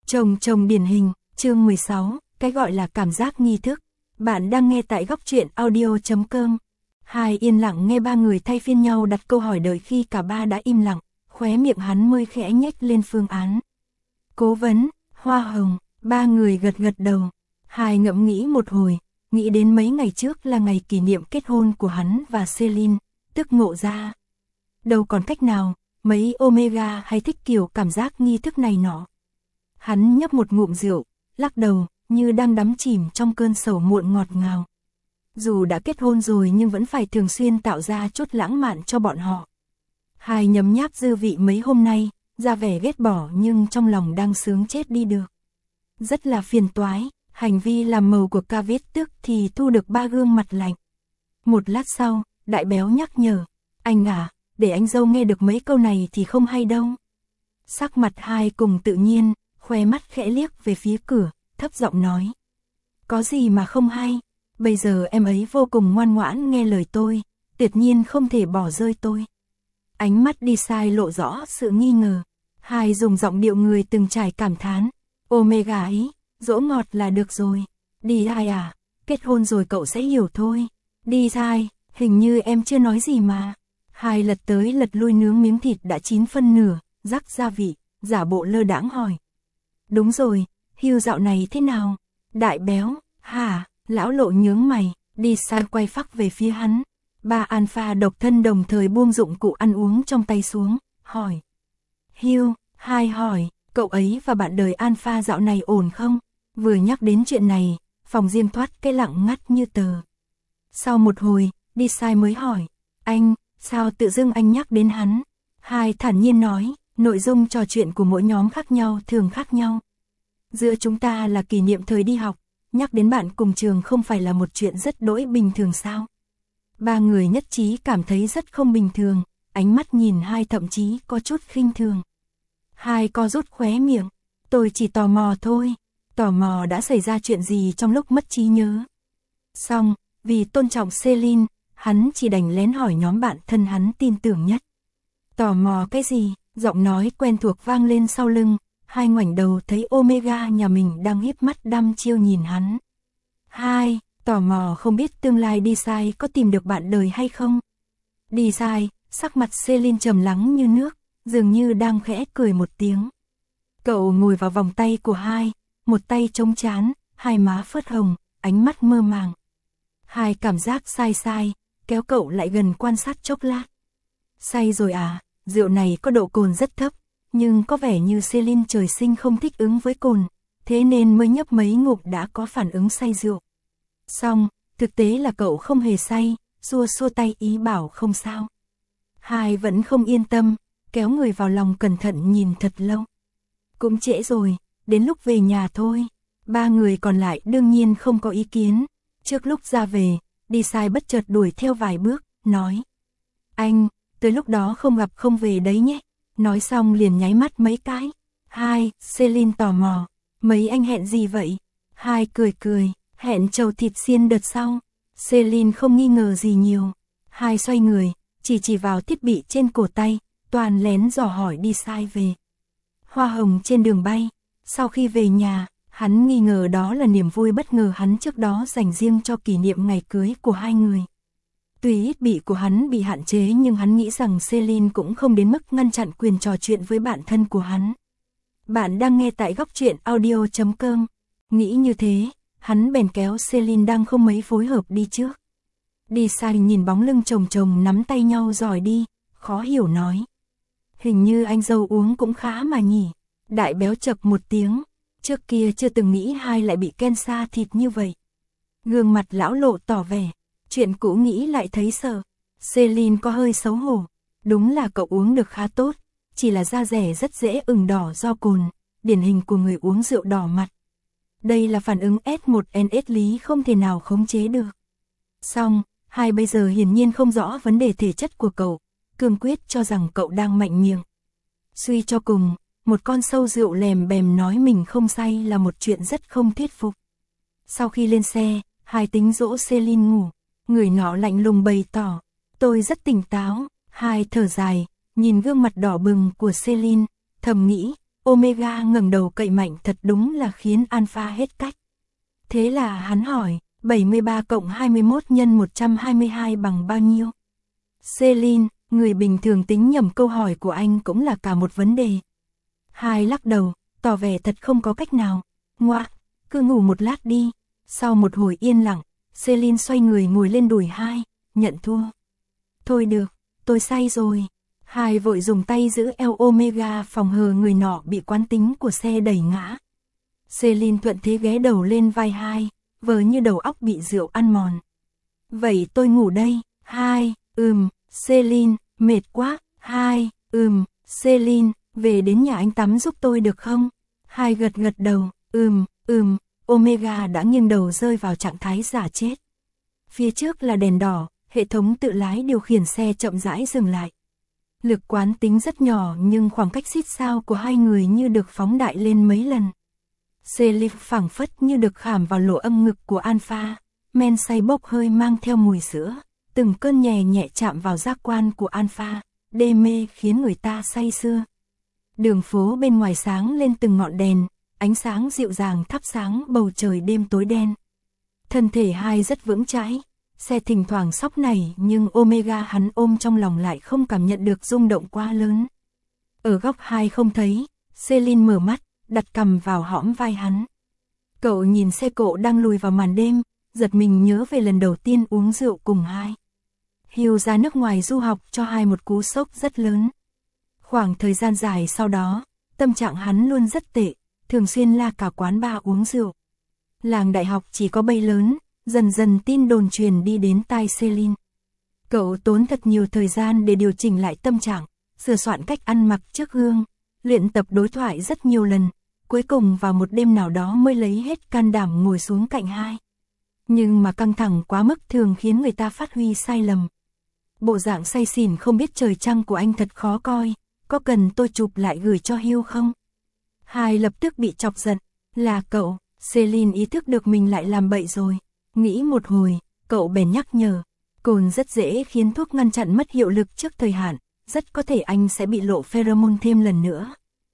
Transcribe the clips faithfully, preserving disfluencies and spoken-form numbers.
Chồng chồng điển hình, chương mười sáu, cái gọi là cảm giác nghi thức. Bạn đang nghe tại góc truyện audio chấm com. Hai yên lặng nghe ba người thay phiên nhau đặt câu hỏi, đợi khi cả ba đã im lặng, khóe miệng hắn mới khẽ nhếch lên phương án. Cố vấn, Hoa Hồng, ba người gật gật đầu. Hai ngẫm nghĩ một hồi, nghĩ đến mấy ngày trước là ngày kỷ niệm kết hôn của hắn và Celine, tức ngộ ra. Đâu còn cách nào, mấy Omega hay thích kiểu cảm giác nghi thức này nọ. Hắn nhấp một ngụm rượu, lắc đầu, như đang đắm chìm trong cơn sầu muộn ngọt ngào. Dù đã kết hôn rồi nhưng vẫn phải thường xuyên tạo ra chút lãng mạn cho bọn họ. Hai nhấm nháp dư vị mấy hôm nay, ra vẻ ghét bỏ nhưng trong lòng đang sướng chết đi được. Rất là phiền toái, hành vi làm màu của ca viết tức thì thu được ba gương mặt lạnh. Một lát sau, Đại Béo nhắc nhở, anh à, để anh dâu nghe được mấy câu này thì không hay đâu. Sắc mặt hai cùng tự nhiên, khoe mắt khẽ liếc về phía cửa, thấp giọng nói. Có gì mà không hay, bây giờ em ấy vô cùng ngoan ngoãn nghe lời tôi, tuyệt nhiên không thể bỏ rơi tôi. Ánh mắt đi sai lộ rõ sự nghi ngờ, hai dùng giọng điệu người từng trải cảm thán. Omega ấy, dỗ ngọt là được rồi. Đi hai à, kết hôn rồi cậu sẽ hiểu thôi. Đi hai, hình như em chưa nói gì mà. Hai lật tới lật lui nướng miếng thịt đã chín phân nửa, rắc gia vị, giả bộ lơ đãng hỏi. Đúng rồi, Hugh dạo này thế nào? Đại Béo, hả? Lão Lộ nhướng mày, đi sai quay phắc về phía hắn. Ba Alpha độc thân đồng thời buông dụng cụ ăn uống trong tay xuống, hỏi. Hugh, hai hỏi, cậu ấy và bạn đời Alpha dạo này ổn không? Vừa nhắc đến chuyện này, phòng riêng thoát cái lặng ngắt như tờ. Sau một hồi, đi sai mới hỏi. Anh, sao tự dưng anh nhắc đến hắn? Hai thản nhiên nói, nội dung trò chuyện của mỗi nhóm khác nhau thường khác nhau. Giữa chúng ta là kỷ niệm thời đi học, nhắc đến bạn cùng trường không phải là một chuyện rất đỗi bình thường sao? Ba người nhất trí cảm thấy rất không bình thường, ánh mắt nhìn hai thậm chí có chút khinh thường. Hai co rút khóe miệng, tôi chỉ tò mò thôi, tò mò đã xảy ra chuyện gì trong lúc mất trí nhớ. Xong, vì tôn trọng Celine, hắn chỉ đành lén hỏi nhóm bạn thân hắn tin tưởng nhất. Tò mò cái gì? Giọng nói quen thuộc vang lên sau lưng, hai ngoảnh đầu thấy Omega nhà mình đang híp mắt đăm chiêu nhìn hắn. Hai, tò mò không biết tương lai đi sai có tìm được bạn đời hay không? Đi sai, sắc mặt Celine trầm lắng như nước, dường như đang khẽ cười một tiếng. Cậu ngồi vào vòng tay của hai, một tay chống trán, hai má phớt hồng, ánh mắt mơ màng. Hai cảm giác sai sai, kéo cậu lại gần quan sát chốc lát. Say rồi à? Rượu này có độ cồn rất thấp, nhưng có vẻ như Celine trời sinh không thích ứng với cồn, thế nên mới nhấp mấy ngụm đã có phản ứng say rượu. Xong, thực tế là cậu không hề say, xua xua tay ý bảo không sao. Hai vẫn không yên tâm, kéo người vào lòng cẩn thận nhìn thật lâu. Cũng trễ rồi, đến lúc về nhà thôi. Ba người còn lại đương nhiên không có ý kiến. Trước lúc ra về, đi sai bất chợt đuổi theo vài bước, nói. Anh, tới lúc đó không gặp không về đấy nhé. Nói xong liền nháy mắt mấy cái. Hai, Celine tò mò. Mấy anh hẹn gì vậy? Hai cười cười, hẹn trầu thịt xiên đợt sau. Celine không nghi ngờ gì nhiều. Hai xoay người, chỉ chỉ vào thiết bị trên cổ tay, toàn lén dò hỏi đi sai về. Hoa Hồng trên đường bay. Sau khi về nhà, hắn nghi ngờ đó là niềm vui bất ngờ hắn trước đó dành riêng cho kỷ niệm ngày cưới của hai người. Tuy ít bị của hắn bị hạn chế nhưng hắn nghĩ rằng Celine cũng không đến mức ngăn chặn quyền trò chuyện với bạn thân của hắn. Bạn đang nghe tại góc truyện audio chấm com. Nghĩ như thế, hắn bèn kéo Celine đang không mấy phối hợp đi trước. Đi sai nhìn bóng lưng chồng chồng nắm tay nhau dòi đi, khó hiểu nói. Hình như anh dâu uống cũng khá mà nhỉ. Đại Béo chập một tiếng, trước kia chưa từng nghĩ hai lại bị cancer thịt như vậy. Gương mặt lão Lộ tỏ vẻ. Chuyện cũ nghĩ lại thấy sợ. Celine có hơi xấu hổ. Đúng là cậu uống được khá tốt, chỉ là da rẻ rất dễ ửng đỏ do cồn, điển hình của người uống rượu đỏ mặt. Đây là phản ứng S một N S lý không thể nào khống chế được. Xong, hai bây giờ hiển nhiên không rõ vấn đề thể chất của cậu, cương quyết cho rằng cậu đang mạnh miệng. Suy cho cùng, một con sâu rượu lèm bèm nói mình không say là một chuyện rất không thuyết phục. Sau khi lên xe, hai tính dỗ Celine ngủ. Người nọ lạnh lùng bày tỏ, tôi rất tỉnh táo. Hai thở dài, nhìn gương mặt đỏ bừng của Celine, thầm nghĩ, Omega ngẩng đầu cậy mạnh thật đúng là khiến Alpha hết cách. Thế là hắn hỏi, bảy mươi ba cộng hai mươi mốt nhân một trăm hai mươi hai bằng bao nhiêu? Celine, người bình thường tính nhầm câu hỏi của anh cũng là cả một vấn đề. Hai lắc đầu, tỏ vẻ thật không có cách nào. Ngoạ, cứ ngủ một lát đi. Sau một hồi yên lặng, Celine xoay người ngồi lên đùi Hai, nhận thua. Thôi được, tôi say rồi. Hai vội dùng tay giữ eo Omega phòng hờ người nọ bị quán tính của xe đẩy ngã. Celine thuận thế ghé đầu lên vai Hai, vờ như đầu óc bị rượu ăn mòn. Vậy tôi ngủ đây. Hai, ừm, Celine, mệt quá. Hai, ừm, Celine, về đến nhà anh tắm giúp tôi được không? Hai gật gật đầu, ừm, ừm, Omega đã nghiêng đầu rơi vào trạng thái giả chết. Phía trước là đèn đỏ, hệ thống tự lái điều khiển xe chậm rãi dừng lại. Lực quán tính rất nhỏ nhưng khoảng cách xít sao của hai người như được phóng đại lên mấy lần. Celine phảng phất như được khảm vào lỗ âm ngực của Alpha, men say bốc hơi mang theo mùi sữa, từng cơn nhẹ nhẹ chạm vào giác quan của Alpha, đê mê khiến người ta say sưa. Đường phố bên ngoài sáng lên từng ngọn đèn, ánh sáng dịu dàng thắp sáng bầu trời đêm tối đen. Thân thể Hai rất vững chãi, xe thỉnh thoảng sóc nảy nhưng Omega hắn ôm trong lòng lại không cảm nhận được rung động quá lớn. Ở góc Hai không thấy, Celine mở mắt, đặt cằm vào hõm vai hắn. Cậu nhìn xe cộ đang lùi vào màn đêm, giật mình nhớ về lần đầu tiên uống rượu cùng Hai. Hugh ra nước ngoài du học cho Hai một cú sốc rất lớn. Khoảng thời gian dài sau đó, tâm trạng hắn luôn rất tệ, thường xuyên la cả quán bar uống rượu. Làng đại học chỉ có bay lớn, dần dần tin đồn truyền đi đến tai Celine. Cậu tốn thật nhiều thời gian để điều chỉnh lại tâm trạng, sửa soạn cách ăn mặc trước gương, luyện tập đối thoại rất nhiều lần, cuối cùng vào một đêm nào đó mới lấy hết can đảm ngồi xuống cạnh Hai. Nhưng mà căng thẳng quá mức thường khiến người ta phát huy sai lầm. Bộ dạng say xỉn không biết trời trăng của anh thật khó coi, có cần tôi chụp lại gửi cho Hugh không? Hai lập tức bị chọc giận, là cậu. Celine ý thức được mình lại làm bậy rồi, nghĩ một hồi, cậu bèn nhắc nhở, cồn rất dễ khiến thuốc ngăn chặn mất hiệu lực trước thời hạn, rất có thể anh sẽ bị lộ pheromone thêm lần nữa.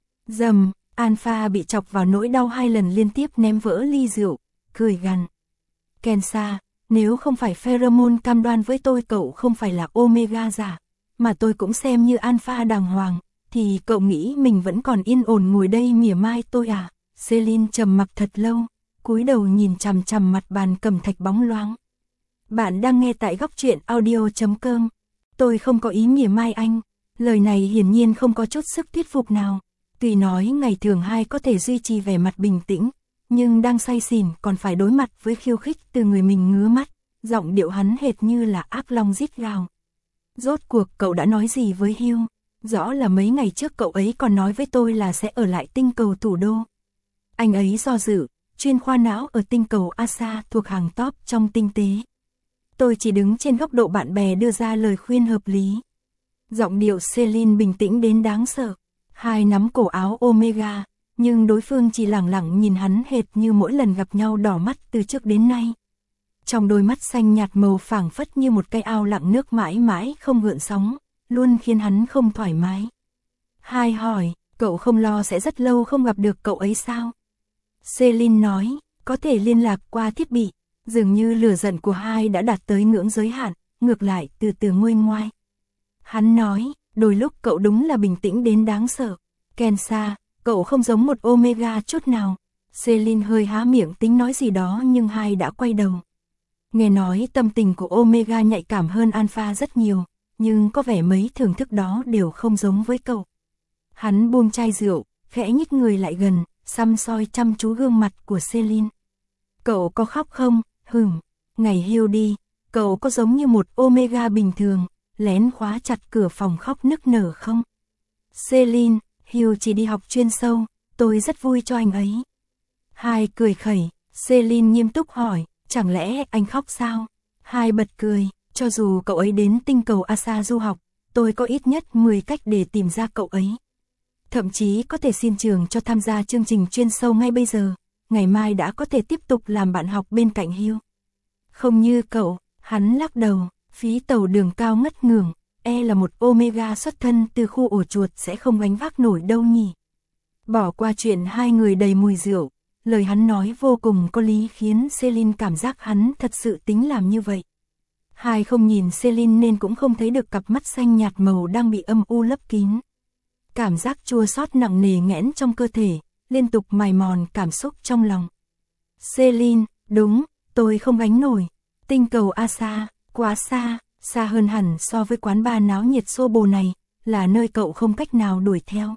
Dầm, Alpha bị chọc vào nỗi đau hai lần liên tiếp ném vỡ ly rượu, cười gằn. Kensa, nếu không phải pheromone cam đoan với tôi cậu không phải là Omega giả, mà tôi cũng xem như Alpha đàng hoàng, thì cậu nghĩ mình vẫn còn yên ổn ngồi đây mỉa mai tôi à? Celine trầm mặc thật lâu, cúi đầu nhìn chằm chằm mặt bàn cẩm thạch bóng loáng. Bạn đang nghe tại góc truyện audio chấm com. Tôi không có ý mỉa mai anh. Lời này hiển nhiên không có chút sức thuyết phục nào. Tuy nói ngày thường Hai có thể duy trì vẻ mặt bình tĩnh, nhưng đang say xỉn còn phải đối mặt với khiêu khích từ người mình ngứa mắt, giọng điệu hắn hệt như là ác long rít gào. Rốt cuộc cậu đã nói gì với Hugh? Rõ là mấy ngày trước cậu ấy còn nói với tôi là sẽ ở lại tinh cầu thủ đô. Anh ấy do dự, chuyên khoa não ở tinh cầu Asa thuộc hàng top trong tinh tế. Tôi chỉ đứng trên góc độ bạn bè đưa ra lời khuyên hợp lý. Giọng điệu Celine bình tĩnh đến đáng sợ. Hai nắm cổ áo Omega, nhưng đối phương chỉ lẳng lặng nhìn hắn hệt như mỗi lần gặp nhau đỏ mắt từ trước đến nay. Trong đôi mắt xanh nhạt màu phảng phất như một cây ao lặng nước mãi mãi không gợn sóng, luôn khiến hắn không thoải mái. Hai hỏi, cậu không lo sẽ rất lâu không gặp được cậu ấy sao? Celine nói, có thể liên lạc qua thiết bị, dường như lửa giận của Hai đã đạt tới ngưỡng giới hạn, ngược lại từ từ nguôi ngoai. Hắn nói, đôi lúc cậu đúng là bình tĩnh đến đáng sợ. Kensa, cậu không giống một Omega chút nào. Celine hơi há miệng tính nói gì đó nhưng Hai đã quay đầu. Nghe nói tâm tình của Omega nhạy cảm hơn Alpha rất nhiều, nhưng có vẻ mấy thưởng thức đó đều không giống với cậu. Hắn buông chai rượu, khẽ nhích người lại gần, săm soi chăm chú gương mặt của Celine. Cậu có khóc không? Hừm, ngày Hugh đi, cậu có giống như một Omega bình thường, lén khóa chặt cửa phòng khóc nức nở không? Celine, Hugh chỉ đi học chuyên sâu, tôi rất vui cho anh ấy. Hai cười khẩy, Celine nghiêm túc hỏi, chẳng lẽ anh khóc sao? Hai bật cười, cho dù cậu ấy đến tinh cầu Asa du học, tôi có ít nhất mười cách để tìm ra cậu ấy. Thậm chí có thể xin trường cho tham gia chương trình chuyên sâu ngay bây giờ, ngày mai đã có thể tiếp tục làm bạn học bên cạnh Hugh. Không như cậu, hắn lắc đầu, phí tàu đường cao ngất ngưởng, e là một Omega xuất thân từ khu ổ chuột sẽ không gánh vác nổi đâu nhỉ. Bỏ qua chuyện hai người đầy mùi rượu, lời hắn nói vô cùng có lý khiến Celine cảm giác hắn thật sự tính làm như vậy. Hai không nhìn Celine nên cũng không thấy được cặp mắt xanh nhạt màu đang bị âm u lấp kín. Cảm giác chua xót nặng nề nghẽn trong cơ thể, liên tục mài mòn cảm xúc trong lòng. Celine, đúng, tôi không gánh nổi. Tinh cầu Asa, quá xa, xa hơn hẳn so với quán bar náo nhiệt xô bồ này, là nơi cậu không cách nào đuổi theo.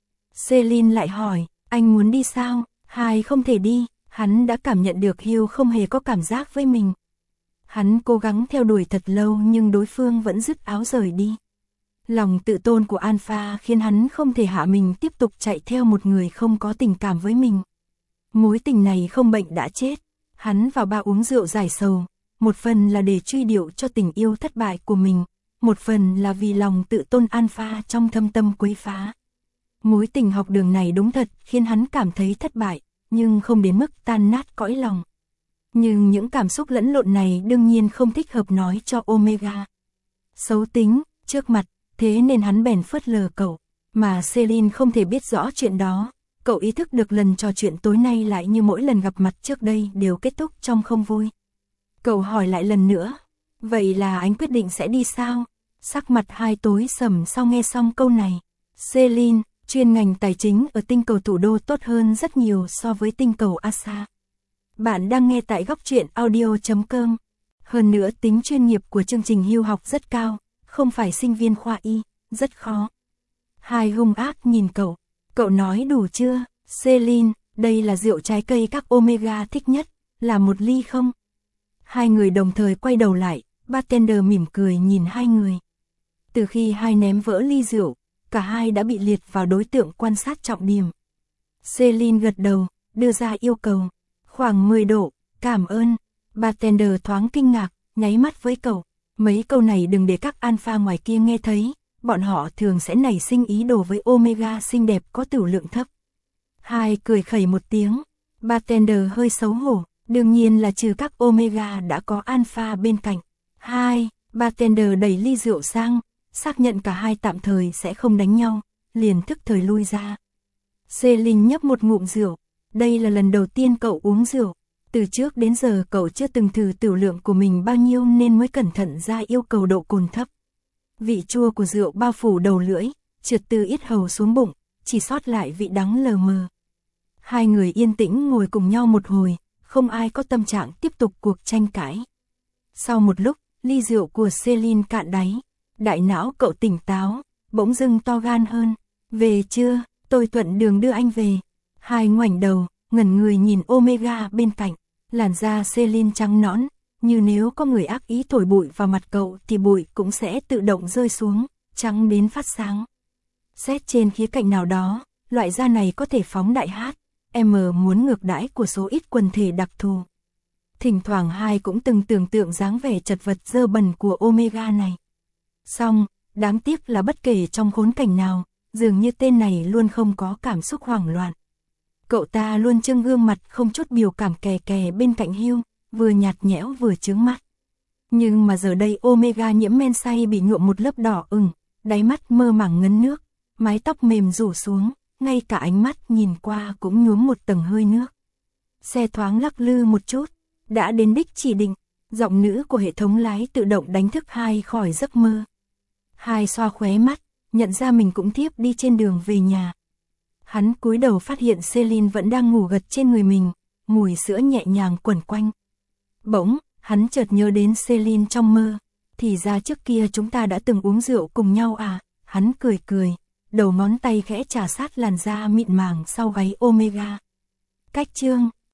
Celine lại hỏi, anh muốn đi sao? Hai không thể đi, hắn đã cảm nhận được Hugh không hề có cảm giác với mình. Hắn cố gắng theo đuổi thật lâu nhưng đối phương vẫn dứt áo rời đi. Lòng tự tôn của Alpha khiến hắn không thể hạ mình tiếp tục chạy theo một người không có tình cảm với mình. Mối tình này không bệnh đã chết. Hắn vào bar uống rượu giải sầu, một phần là để truy điệu cho tình yêu thất bại của mình, một phần là vì lòng tự tôn Alpha trong thâm tâm quấy phá. Mối tình học đường này đúng thật khiến hắn cảm thấy thất bại, nhưng không đến mức tan nát cõi lòng. Nhưng những cảm xúc lẫn lộn này đương nhiên không thích hợp nói cho Omega. Xấu tính, trước mặt, thế nên hắn bèn phớt lờ cậu, mà Celine không thể biết rõ chuyện đó. Cậu ý thức được lần trò chuyện tối nay lại như mỗi lần gặp mặt trước đây đều kết thúc trong không vui. Cậu hỏi lại lần nữa, vậy là anh quyết định sẽ đi sao? Sắc mặt hai tối sầm sau nghe xong câu này. Celine, chuyên ngành tài chính ở tinh cầu thủ đô tốt hơn rất nhiều so với tinh cầu Asa. Bạn đang nghe tại góc truyện audio chấm com. Hơn nữa tính chuyên nghiệp của chương trình Hugh học rất cao, không phải sinh viên khoa y, rất khó. Hai hung ác nhìn cậu, cậu nói đủ chưa? Celine, đây là rượu trái cây các Omega thích nhất, là một ly không? Hai người đồng thời quay đầu lại, bartender mỉm cười nhìn hai người. Từ khi hai ném vỡ ly rượu, cả hai đã bị liệt vào đối tượng quan sát trọng điểm. Celine gật đầu, đưa ra yêu cầu. Khoảng mười độ, cảm ơn. Bartender thoáng kinh ngạc, nháy mắt với cậu. Mấy câu này đừng để các alpha ngoài kia nghe thấy, bọn họ thường sẽ nảy sinh ý đồ với Omega xinh đẹp có tửu lượng thấp. Hai cười khẩy một tiếng, bartender hơi xấu hổ, đương nhiên là trừ các Omega đã có alpha bên cạnh. Hai, bartender đẩy ly rượu sang, xác nhận cả hai tạm thời sẽ không đánh nhau, liền thức thời lui ra. Celine nhấp một ngụm rượu, đây là lần đầu tiên cậu uống rượu. Từ trước đến giờ cậu chưa từng thử tửu lượng của mình bao nhiêu nên mới cẩn thận ra yêu cầu độ cồn thấp. Vị chua của rượu bao phủ đầu lưỡi, trượt từ yết hầu xuống bụng, chỉ sót lại vị đắng lờ mờ. Hai người yên tĩnh ngồi cùng nhau một hồi, không ai có tâm trạng tiếp tục cuộc tranh cãi. Sau một lúc, ly rượu của Celine cạn đáy, đại não cậu tỉnh táo, bỗng dưng to gan hơn. Về chưa, tôi thuận đường đưa anh về. Hai ngoảnh đầu, ngẩn người nhìn Omega bên cạnh, làn da Celine trắng nõn, như nếu có người ác ý thổi bụi vào mặt cậu thì bụi cũng sẽ tự động rơi xuống, trắng đến phát sáng. Xét trên khía cạnh nào đó, loại da này có thể phóng đại hát, em muốn ngược đãi của số ít quần thể đặc thù. Thỉnh thoảng hai cũng từng tưởng tượng dáng vẻ chật vật dơ bẩn của Omega này. Xong, đáng tiếc là bất kể trong khốn cảnh nào, dường như tên này luôn không có cảm xúc hoảng loạn. Cậu ta luôn trưng gương mặt không chút biểu cảm kè kè bên cạnh Hugh, vừa nhạt nhẽo vừa chướng mắt. Nhưng mà giờ đây Omega nhiễm men say bị nhuộm một lớp đỏ ửng, đáy mắt mơ màng ngấn nước, mái tóc mềm rủ xuống, ngay cả ánh mắt nhìn qua cũng nhuốm một tầng hơi nước. Xe thoáng lắc lư một chút, đã đến đích chỉ định, giọng nữ của hệ thống lái tự động đánh thức hai khỏi giấc mơ. Hai xoa khóe mắt, nhận ra mình cũng tiếp đi trên đường về nhà. Hắn cúi đầu phát hiện Celine vẫn đang ngủ gật trên người mình, mùi sữa nhẹ nhàng quẩn quanh. Bỗng, hắn chợt nhớ đến Celine trong mơ, thì ra trước kia chúng ta đã từng uống rượu cùng nhau à, hắn cười cười, đầu ngón tay khẽ chà sát làn da mịn màng sau gáy Omega. Cách chương